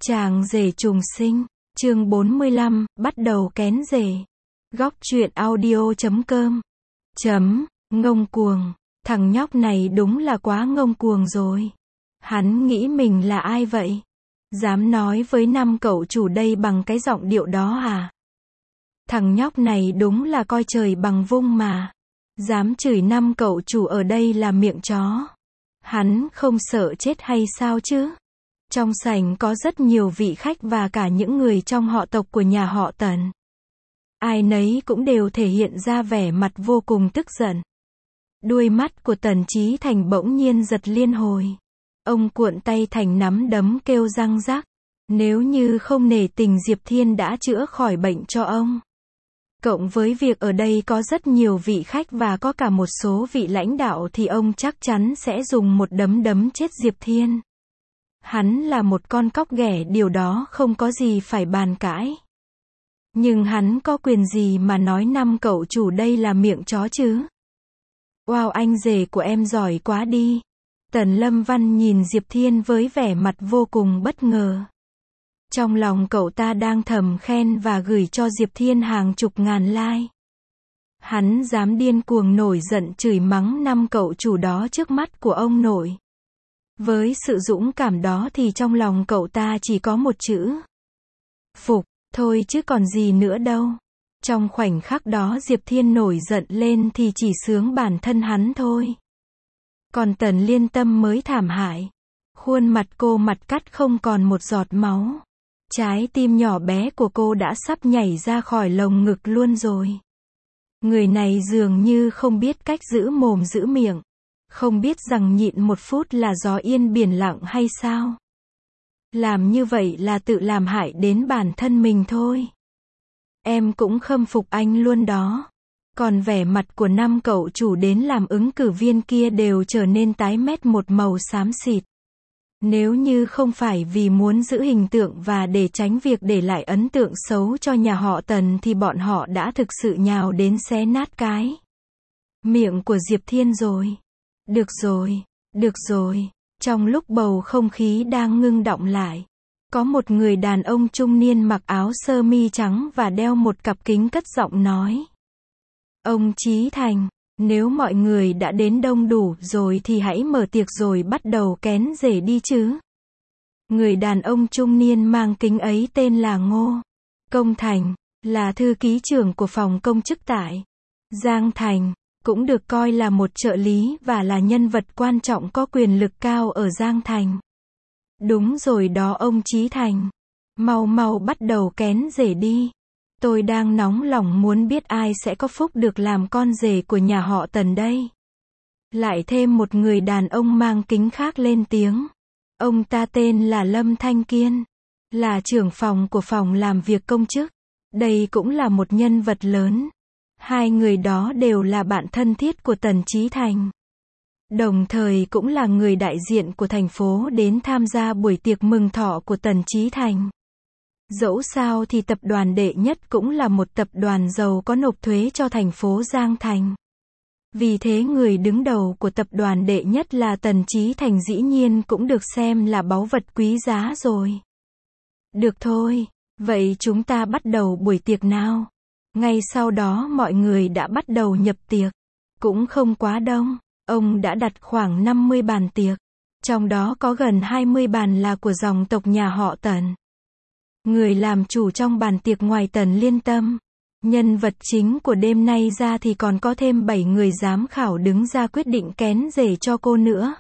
Chàng rể trùng sinh, chương 45, bắt đầu kén rể. Góc truyện audio.com. Ngông cuồng, thằng nhóc này đúng là quá ngông cuồng rồi. Hắn nghĩ mình là ai vậy? Dám nói với năm cậu chủ đây bằng cái giọng điệu đó à? Thằng nhóc này đúng là coi trời bằng vung mà. Dám chửi năm cậu chủ ở đây là miệng chó. Hắn không sợ chết hay sao chứ? Trong sảnh có rất nhiều vị khách và cả những người trong họ tộc của nhà họ Tần. Ai nấy cũng đều thể hiện ra vẻ mặt vô cùng tức giận. Đuôi mắt của Tần Chí Thành bỗng nhiên giật liên hồi. Ông cuộn tay thành nắm đấm kêu răng rắc. Nếu như không nể tình Diệp Thiên đã chữa khỏi bệnh cho ông. Cộng với việc ở đây có rất nhiều vị khách và có cả một số vị lãnh đạo thì ông chắc chắn sẽ dùng một đấm đấm chết Diệp Thiên. Hắn là một con cóc ghẻ, điều đó không có gì phải bàn cãi. Nhưng hắn có quyền gì mà nói năm cậu chủ đây là miệng chó chứ? Wow, anh rể của em giỏi quá đi. Tần Lâm Văn nhìn Diệp Thiên với vẻ mặt vô cùng bất ngờ. Trong lòng cậu ta đang thầm khen và gửi cho Diệp Thiên hàng chục ngàn like. Hắn dám điên cuồng nổi giận chửi mắng năm cậu chủ đó trước mắt của ông nội. Với sự dũng cảm đó thì trong lòng cậu ta chỉ có một chữ: phục, thôi chứ còn gì nữa đâu. Trong khoảnh khắc đó Diệp Thiên nổi giận lên thì chỉ sướng bản thân hắn thôi. Còn Tần Liên Tâm mới thảm hại. Khuôn mặt cô mặt cắt không còn một giọt máu. Trái tim nhỏ bé của cô đã sắp nhảy ra khỏi lồng ngực luôn rồi. Người này dường như không biết cách giữ mồm giữ miệng. Không biết rằng nhịn một phút là gió yên biển lặng hay sao? Làm như vậy là tự làm hại đến bản thân mình thôi. Em cũng khâm phục anh luôn đó. Còn vẻ mặt của năm cậu chủ đến làm ứng cử viên kia đều trở nên tái mét một màu xám xịt. Nếu như không phải vì muốn giữ hình tượng và để tránh việc để lại ấn tượng xấu cho nhà họ Tần thì bọn họ đã thực sự nhào đến xé nát cái miệng của Diệp Thiên rồi. Được rồi, được rồi. Trong lúc bầu không khí đang ngưng đọng lại, có một người đàn ông trung niên mặc áo sơ mi trắng và đeo một cặp kính cất giọng nói: Ông Chí Thành, nếu mọi người đã đến đông đủ rồi thì hãy mở tiệc rồi bắt đầu kén rể đi chứ. Người đàn ông trung niên mang kính ấy tên là Ngô Công Thành, là thư ký trưởng của phòng công chức tại Giang Thành, cũng được coi là một trợ lý và là nhân vật quan trọng có quyền lực cao ở Giang Thành. Đúng rồi đó ông Chí Thành. Mau mau bắt đầu kén rể đi. Tôi đang nóng lòng muốn biết ai sẽ có phúc được làm con rể của nhà họ Tần đây. Lại thêm một người đàn ông mang kính khác lên tiếng. Ông ta tên là Lâm Thanh Kiên, là trưởng phòng của phòng làm việc công chức. Đây cũng là một nhân vật lớn. Hai người đó đều là bạn thân thiết của Tần Chí Thành. Đồng thời cũng là người đại diện của thành phố đến tham gia buổi tiệc mừng thọ của Tần Chí Thành. Dẫu sao thì tập đoàn đệ nhất cũng là một tập đoàn giàu có nộp thuế cho thành phố Giang Thành. Vì thế người đứng đầu của tập đoàn đệ nhất là Tần Chí Thành dĩ nhiên cũng được xem là báu vật quý giá rồi. Được thôi, vậy chúng ta bắt đầu buổi tiệc nào. Ngay sau đó mọi người đã bắt đầu nhập tiệc. Cũng không quá đông, ông đã đặt khoảng 50 bàn tiệc. Trong đó có gần 20 bàn là của dòng tộc nhà họ Tần. Người làm chủ trong bàn tiệc ngoài Tần Liên Tâm, nhân vật chính của đêm nay ra thì còn có thêm 7 người giám khảo đứng ra quyết định kén rể cho cô nữa.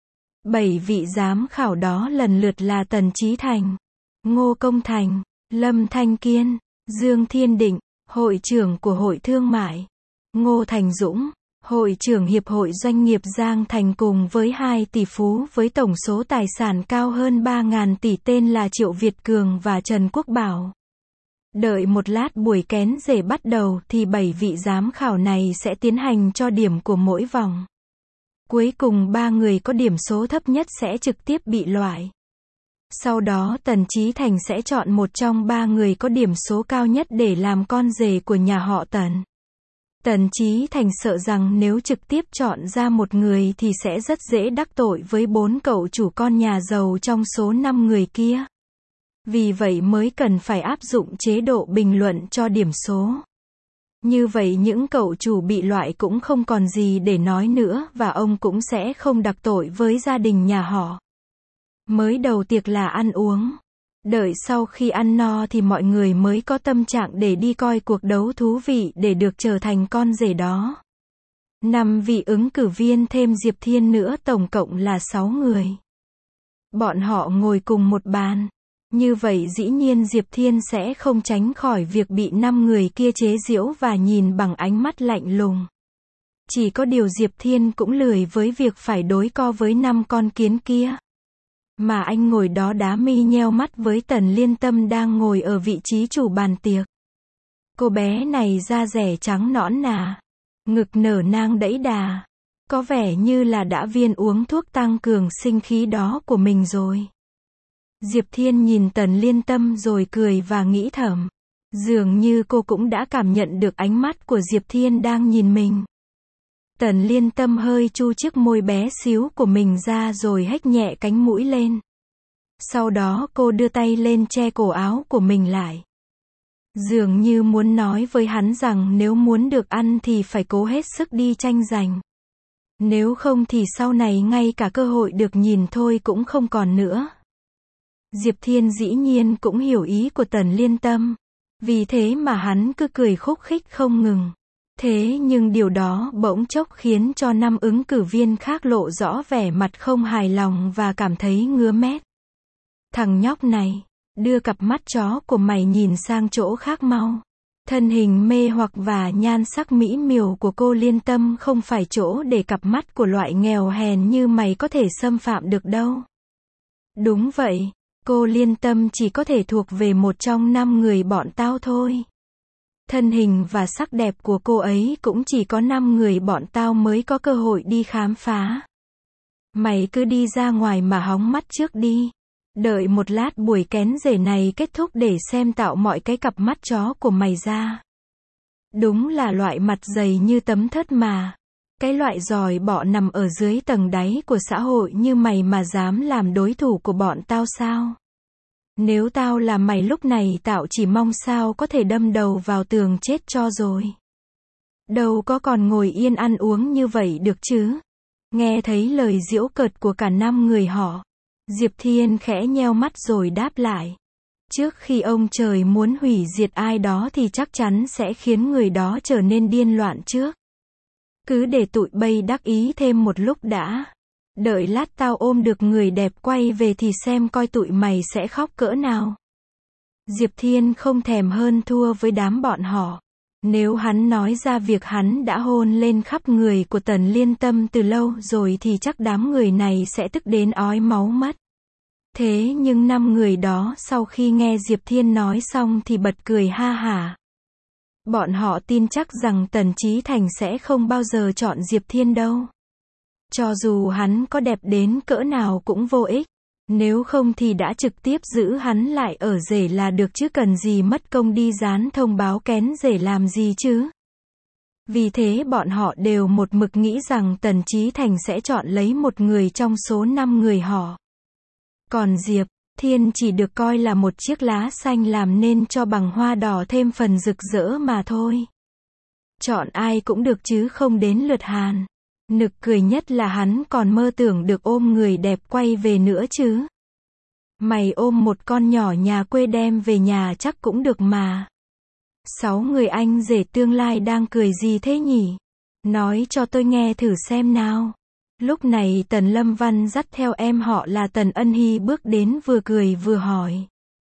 7 vị giám khảo đó lần lượt là Tần Chí Thành, Ngô Công Thành, Lâm Thanh Kiên, Dương Thiên Định, hội trưởng của Hội Thương mại, Ngô Thành Dũng, hội trưởng Hiệp hội Doanh nghiệp Giang Thành cùng với 2 tỷ phú với tổng số tài sản cao hơn 3.000 tỷ tên là Triệu Việt Cường và Trần Quốc Bảo. Đợi một lát buổi kén rể bắt đầu thì 7 vị giám khảo này sẽ tiến hành cho điểm của mỗi vòng. Cuối cùng 3 người có điểm số thấp nhất sẽ trực tiếp bị loại. Sau đó Tần Chí Thành sẽ chọn một trong 3 người có điểm số cao nhất để làm con rể của nhà họ Tần. Tần Chí Thành sợ rằng nếu trực tiếp chọn ra một người thì sẽ rất dễ đắc tội với 4 cậu chủ con nhà giàu trong số 5 người kia. Vì vậy mới cần phải áp dụng chế độ bình luận cho điểm số. Như vậy những cậu chủ bị loại cũng không còn gì để nói nữa và ông cũng sẽ không đặc tội với gia đình nhà họ. Mới đầu tiệc là ăn uống. Đợi sau khi ăn no thì mọi người mới có tâm trạng để đi coi cuộc đấu thú vị để được trở thành con rể đó. 5 vị ứng cử viên thêm Diệp Thiên nữa tổng cộng là 6 người. Bọn họ ngồi cùng một bàn. Như vậy dĩ nhiên Diệp Thiên sẽ không tránh khỏi việc bị 5 người kia chế giễu và nhìn bằng ánh mắt lạnh lùng. Chỉ có điều Diệp Thiên cũng lười với việc phải đối co với 5 con kiến kia. Mà anh ngồi đó đá mi nheo mắt với Tần Liên Tâm đang ngồi ở vị trí chủ bàn tiệc. Cô bé này da dẻ trắng nõn nà, ngực nở nang đẫy đà. Có vẻ như là đã viên uống thuốc tăng cường sinh khí đó của mình rồi. Diệp Thiên nhìn Tần Liên Tâm rồi cười và nghĩ thầm. Dường như cô cũng đã cảm nhận được ánh mắt của Diệp Thiên đang nhìn mình. Tần Liên Tâm hơi chu chiếc môi bé xíu của mình ra rồi hếch nhẹ cánh mũi lên. Sau đó cô đưa tay lên che cổ áo của mình lại. Dường như muốn nói với hắn rằng nếu muốn được ăn thì phải cố hết sức đi tranh giành. Nếu không thì sau này ngay cả cơ hội được nhìn thôi cũng không còn nữa. Diệp Thiên dĩ nhiên cũng hiểu ý của Tần Liên Tâm. Vì thế mà hắn cứ cười khúc khích không ngừng. Thế nhưng điều đó bỗng chốc khiến cho 5 ứng cử viên khác lộ rõ vẻ mặt không hài lòng và cảm thấy ngứa mét. Thằng nhóc này, đưa cặp mắt chó của mày nhìn sang chỗ khác mau. Thân hình mê hoặc và nhan sắc mỹ miều của cô Liên Tâm không phải chỗ để cặp mắt của loại nghèo hèn như mày có thể xâm phạm được đâu. Đúng vậy, cô Liên Tâm chỉ có thể thuộc về một trong 5 người bọn tao thôi. Thân hình và sắc đẹp của cô ấy cũng chỉ có 5 người bọn tao mới có cơ hội đi khám phá. Mày cứ đi ra ngoài mà hóng mắt trước đi. Đợi một lát buổi kén rể này kết thúc để xem tạo mọi cái cặp mắt chó của mày ra. Đúng là loại mặt dày như tấm thớt mà. Cái loại giòi bọ nằm ở dưới tầng đáy của xã hội như mày mà dám làm đối thủ của bọn tao sao? Nếu tao là mày lúc này tao chỉ mong sao có thể đâm đầu vào tường chết cho rồi. Đâu có còn ngồi yên ăn uống như vậy được chứ. Nghe thấy lời giễu cợt của cả 5 người họ. Diệp Thiên khẽ nheo mắt rồi đáp lại. Trước khi ông trời muốn hủy diệt ai đó thì chắc chắn sẽ khiến người đó trở nên điên loạn trước. Cứ để tụi bay đắc ý thêm một lúc đã. Đợi lát tao ôm được người đẹp quay về thì xem coi tụi mày sẽ khóc cỡ nào. Diệp Thiên không thèm hơn thua với đám bọn họ. Nếu hắn nói ra việc hắn đã hôn lên khắp người của Tần Liên Tâm từ lâu rồi thì chắc đám người này sẽ tức đến ói máu mất. Thế nhưng 5 người đó sau khi nghe Diệp Thiên nói xong thì bật cười ha hả. Bọn họ tin chắc rằng Tần Chí Thành sẽ không bao giờ chọn Diệp Thiên đâu. Cho dù hắn có đẹp đến cỡ nào cũng vô ích. Nếu không thì đã trực tiếp giữ hắn lại ở rể là được chứ cần gì mất công đi dán thông báo kén rể làm gì chứ. Vì thế bọn họ đều một mực nghĩ rằng Tần Chí Thành sẽ chọn lấy một người trong số 5 người họ. Còn Diệp Thiên chỉ được coi là một chiếc lá xanh làm nên cho bằng hoa đỏ thêm phần rực rỡ mà thôi. Chọn ai cũng được chứ không đến lượt Hàn. Nực cười nhất là hắn còn mơ tưởng được ôm người đẹp quay về nữa chứ. Mày ôm một con nhỏ nhà quê đem về nhà chắc cũng được mà. 6 người anh rể tương lai đang cười gì thế nhỉ? Nói cho tôi nghe thử xem nào. Lúc này Tần Lâm Văn dắt theo em họ là Tần Ân Hy bước đến vừa cười vừa hỏi.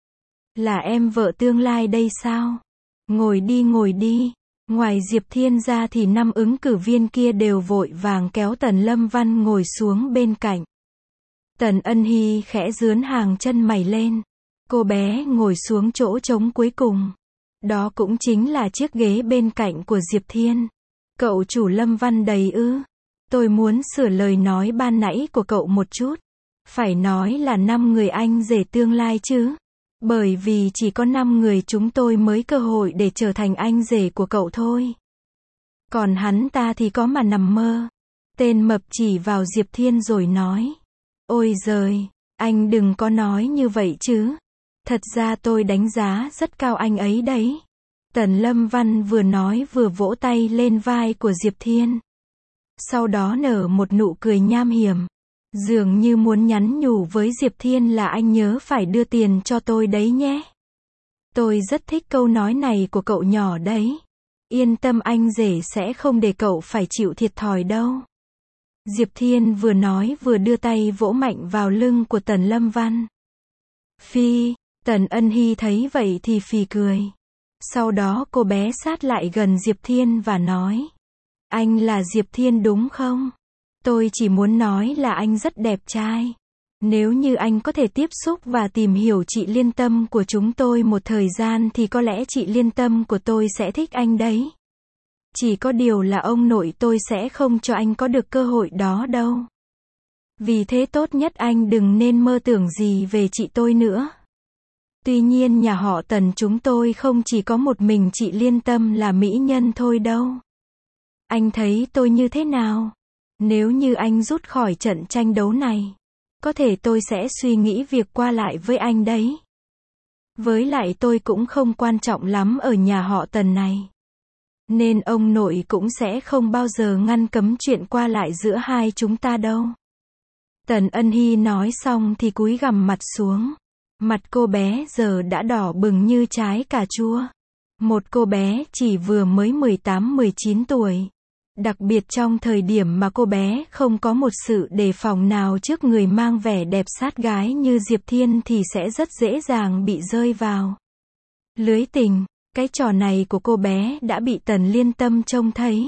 Là em vợ tương lai đây sao? Ngồi đi ngồi đi. Ngoài Diệp Thiên ra thì 5 ứng cử viên kia đều vội vàng kéo Tần Lâm Văn ngồi xuống bên cạnh. Tần Ân Hy khẽ dướn hàng chân mày lên. Cô bé ngồi xuống chỗ trống cuối cùng. Đó cũng chính là chiếc ghế bên cạnh của Diệp Thiên. Cậu chủ Lâm Văn đầy ư? Tôi muốn sửa lời nói ban nãy của cậu một chút. Phải nói là 5 người anh rể tương lai chứ. Bởi vì chỉ có 5 người chúng tôi mới cơ hội để trở thành anh rể của cậu thôi. Còn hắn ta thì có mà nằm mơ. Tên mập chỉ vào Diệp Thiên rồi nói. Ôi giời, anh đừng có nói như vậy chứ. Thật ra tôi đánh giá rất cao anh ấy đấy. Tần Lâm Văn vừa nói vừa vỗ tay lên vai của Diệp Thiên. Sau đó nở một nụ cười nham hiểm. Dường như muốn nhắn nhủ với Diệp Thiên là anh nhớ phải đưa tiền cho tôi đấy nhé. Tôi rất thích câu nói này của cậu nhỏ đấy. Yên tâm anh rể sẽ không để cậu phải chịu thiệt thòi đâu. Diệp Thiên vừa nói vừa đưa tay vỗ mạnh vào lưng của Tần Lâm Văn. Phi, Tần Ân Hy thấy vậy thì phì cười. Sau đó cô bé sát lại gần Diệp Thiên và nói. Anh là Diệp Thiên đúng không? Tôi chỉ muốn nói là anh rất đẹp trai. Nếu như anh có thể tiếp xúc và tìm hiểu chị Liên Tâm của chúng tôi một thời gian thì có lẽ chị Liên Tâm của tôi sẽ thích anh đấy. Chỉ có điều là ông nội tôi sẽ không cho anh có được cơ hội đó đâu. Vì thế tốt nhất anh đừng nên mơ tưởng gì về chị tôi nữa. Tuy nhiên nhà họ Tần chúng tôi không chỉ có một mình chị Liên Tâm là mỹ nhân thôi đâu. Anh thấy tôi như thế nào? Nếu như anh rút khỏi trận tranh đấu này, có thể tôi sẽ suy nghĩ việc qua lại với anh đấy. Với lại tôi cũng không quan trọng lắm ở nhà họ Tần này. Nên ông nội cũng sẽ không bao giờ ngăn cấm chuyện qua lại giữa hai chúng ta đâu. Tần Ân Hy nói xong thì cúi gằm mặt xuống. Mặt cô bé giờ đã đỏ bừng như trái cà chua. Một cô bé chỉ vừa mới 18-19 tuổi. Đặc biệt trong thời điểm mà cô bé không có một sự đề phòng nào trước người mang vẻ đẹp sát gái như Diệp Thiên thì sẽ rất dễ dàng bị rơi vào lưới tình. Cái trò này của cô bé đã bị Tần Liên Tâm trông thấy.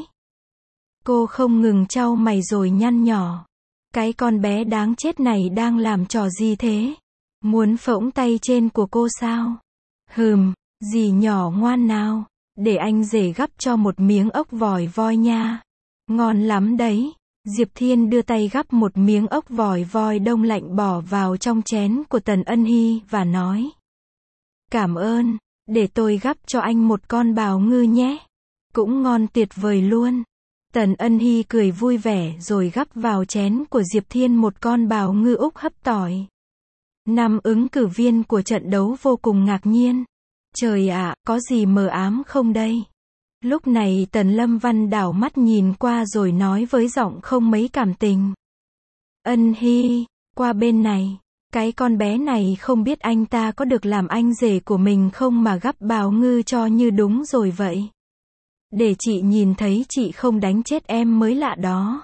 Cô không ngừng chau mày rồi nhăn nhỏ. Cái con bé đáng chết này đang làm trò gì thế? Muốn phỗng tay trên của cô sao? Dì nhỏ ngoan nào. Để anh rể gắp cho một miếng ốc vòi voi nha. Ngon lắm đấy. Diệp Thiên đưa tay gắp một miếng ốc vòi voi đông lạnh bỏ vào trong chén của Tần Ân Hy và nói. Cảm ơn. Để tôi gắp cho anh một con bào ngư nhé. Cũng ngon tuyệt vời luôn. Tần Ân Hy cười vui vẻ rồi gắp vào chén của Diệp Thiên một con bào ngư Úc hấp tỏi. 5 ứng cử viên của trận đấu vô cùng ngạc nhiên. Trời ạ, có gì mờ ám không đây? Lúc này Tần Lâm Văn đảo mắt nhìn qua rồi nói với giọng không mấy cảm tình. Ân Hy, qua bên này. Cái con bé này không biết anh ta có được làm anh rể của mình không mà gắp bào ngư cho như đúng rồi vậy. Để chị nhìn thấy chị không đánh chết em mới lạ đó.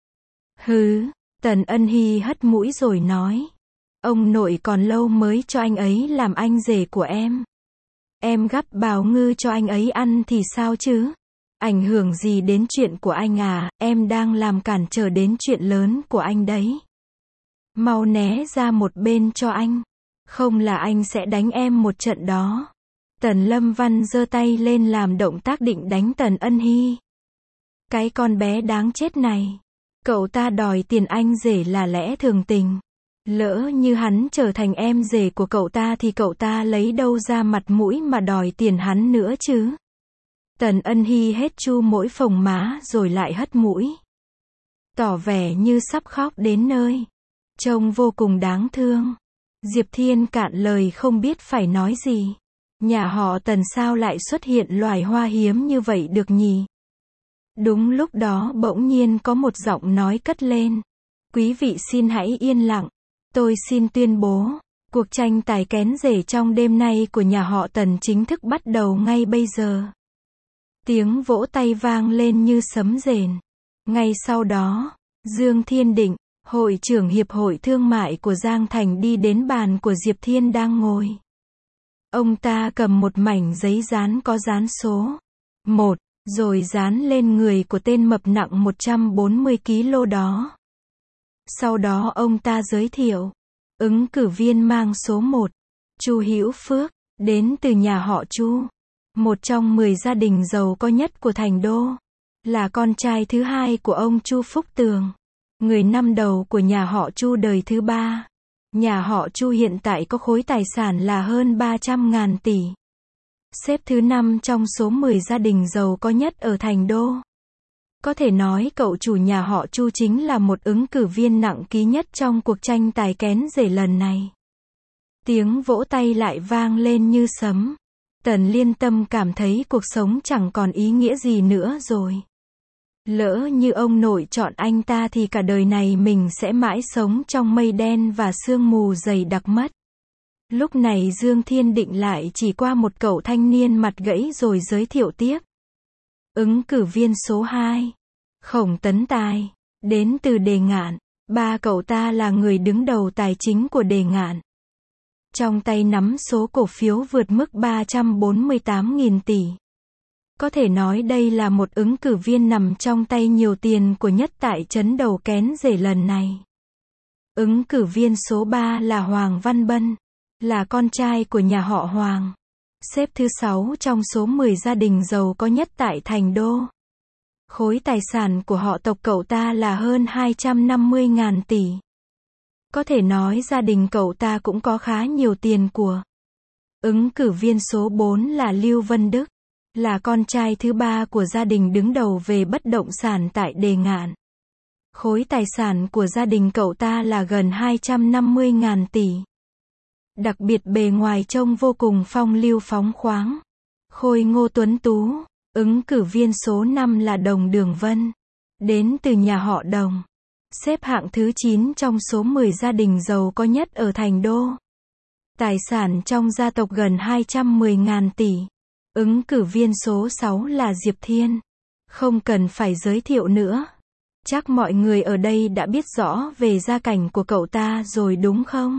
Tần Ân Hy hất mũi rồi nói. Ông nội còn lâu mới cho anh ấy làm anh rể của em. Em gắp bào ngư cho anh ấy ăn thì sao chứ? Ảnh hưởng gì đến chuyện của anh à, em đang làm cản trở đến chuyện lớn của anh đấy. Mau né ra một bên cho anh. Không là anh sẽ đánh em một trận đó. Tần Lâm Văn giơ tay lên làm động tác định đánh Tần Ân Hy. Cái con bé đáng chết này. Cậu ta đòi tiền anh rể là lẽ thường tình. Lỡ như hắn trở thành em rể của cậu ta thì cậu ta lấy đâu ra mặt mũi mà đòi tiền hắn nữa chứ. Tần Ân Hy hết chu mỗi phồng má rồi lại hất mũi. Tỏ vẻ như sắp khóc đến nơi. Trông vô cùng đáng thương. Diệp Thiên cạn lời không biết phải nói gì. Nhà họ Tần sao lại xuất hiện loài hoa hiếm như vậy được nhỉ? Đúng lúc đó bỗng nhiên có một giọng nói cất lên. Quý vị xin hãy yên lặng. Tôi xin tuyên bố, cuộc tranh tài kén rể trong đêm nay của nhà họ Tần chính thức bắt đầu ngay bây giờ. Tiếng vỗ tay vang lên như sấm rền. Ngay sau đó, Dương Thiên Định, hội trưởng Hiệp hội Thương mại của Giang Thành đi đến bàn của Diệp Thiên đang ngồi. Ông ta cầm một mảnh giấy dán có dán số 1, rồi dán lên người của tên mập nặng 140 kg đó. Sau đó ông ta giới thiệu, ứng cử viên mang số 1, Chu Hữu Phước, đến từ nhà họ Chu, một trong 10 gia đình giàu có nhất của thành đô, là con trai thứ hai của ông Chu Phúc Tường, người năm đầu của nhà họ Chu đời thứ 3. Nhà họ Chu hiện tại có khối tài sản là hơn 300.000 tỷ. Xếp thứ 5 trong số 10 gia đình giàu có nhất ở thành đô. Có thể nói cậu chủ nhà họ Chu chính là một ứng cử viên nặng ký nhất trong cuộc tranh tài kén rể lần này. Tiếng vỗ tay lại vang lên như sấm. Tần Liên Tâm cảm thấy cuộc sống chẳng còn ý nghĩa gì nữa rồi. Lỡ như ông nội chọn anh ta thì cả đời này mình sẽ mãi sống trong mây đen và sương mù dày đặc mất. Lúc này Dương Thiên Định lại chỉ qua một cậu thanh niên mặt gãy rồi giới thiệu tiếp. Ứng cử viên số 2. Khổng Tấn Tài. Đến từ Đề Ngạn. Ba cậu ta là người đứng đầu tài chính của Đề Ngạn. Trong tay nắm số cổ phiếu vượt mức 348.000 tỷ. Có thể nói đây là một ứng cử viên nằm trong tay nhiều tiền của nhất tại trấn Đầu Kén Rể lần này. Ứng cử viên số 3 là Hoàng Văn Bân, là con trai của nhà họ Hoàng. Xếp thứ 6 trong số 10 gia đình giàu có nhất tại Thành Đô. Khối tài sản của họ tộc cậu ta là hơn 250.000 tỷ. Có thể nói gia đình cậu ta cũng có khá nhiều tiền của. Ứng cử viên số 4 là Lưu Vân Đức, là con trai thứ 3 của gia đình đứng đầu về bất động sản tại Đề Ngạn. Khối tài sản của gia đình cậu ta là gần 250.000 tỷ. Đặc biệt bề ngoài trông vô cùng phong lưu phóng khoáng, khôi ngô tuấn tú. Ứng cử viên số 5 là Đồng Đường Vân, đến từ nhà họ Đồng. Xếp hạng thứ 9 trong số 10 gia đình giàu có nhất ở Thành Đô. Tài sản trong gia tộc gần 210.000 tỷ. Ứng cử viên số 6 là Diệp Thiên. Không cần phải giới thiệu nữa. Chắc mọi người ở đây đã biết rõ về gia cảnh của cậu ta rồi đúng không?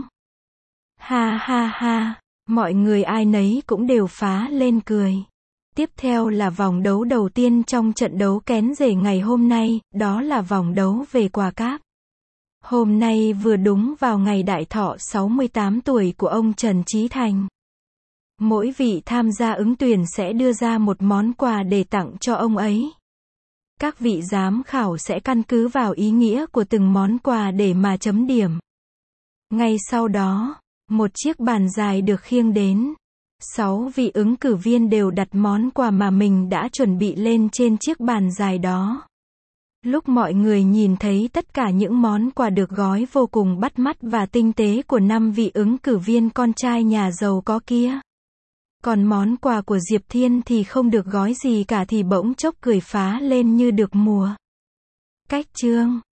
Ha ha ha, mọi người ai nấy cũng đều phá lên cười. Tiếp theo là vòng đấu đầu tiên trong trận đấu kén rể ngày hôm nay, đó là vòng đấu về quà cáp. Hôm nay vừa đúng vào ngày đại thọ 68 tuổi của ông Trần Chí Thành. Mỗi vị tham gia ứng tuyển sẽ đưa ra một món quà để tặng cho ông ấy. Các vị giám khảo sẽ căn cứ vào ý nghĩa của từng món quà để mà chấm điểm. Ngay sau đó, một chiếc bàn dài được khiêng đến. 6 vị ứng cử viên đều đặt món quà mà mình đã chuẩn bị lên trên chiếc bàn dài đó. Lúc mọi người nhìn thấy tất cả những món quà được gói vô cùng bắt mắt và tinh tế của 5 vị ứng cử viên con trai nhà giàu có kia. Còn món quà của Diệp Thiên thì không được gói gì cả thì bỗng chốc cười phá lên như được mùa. Cách chương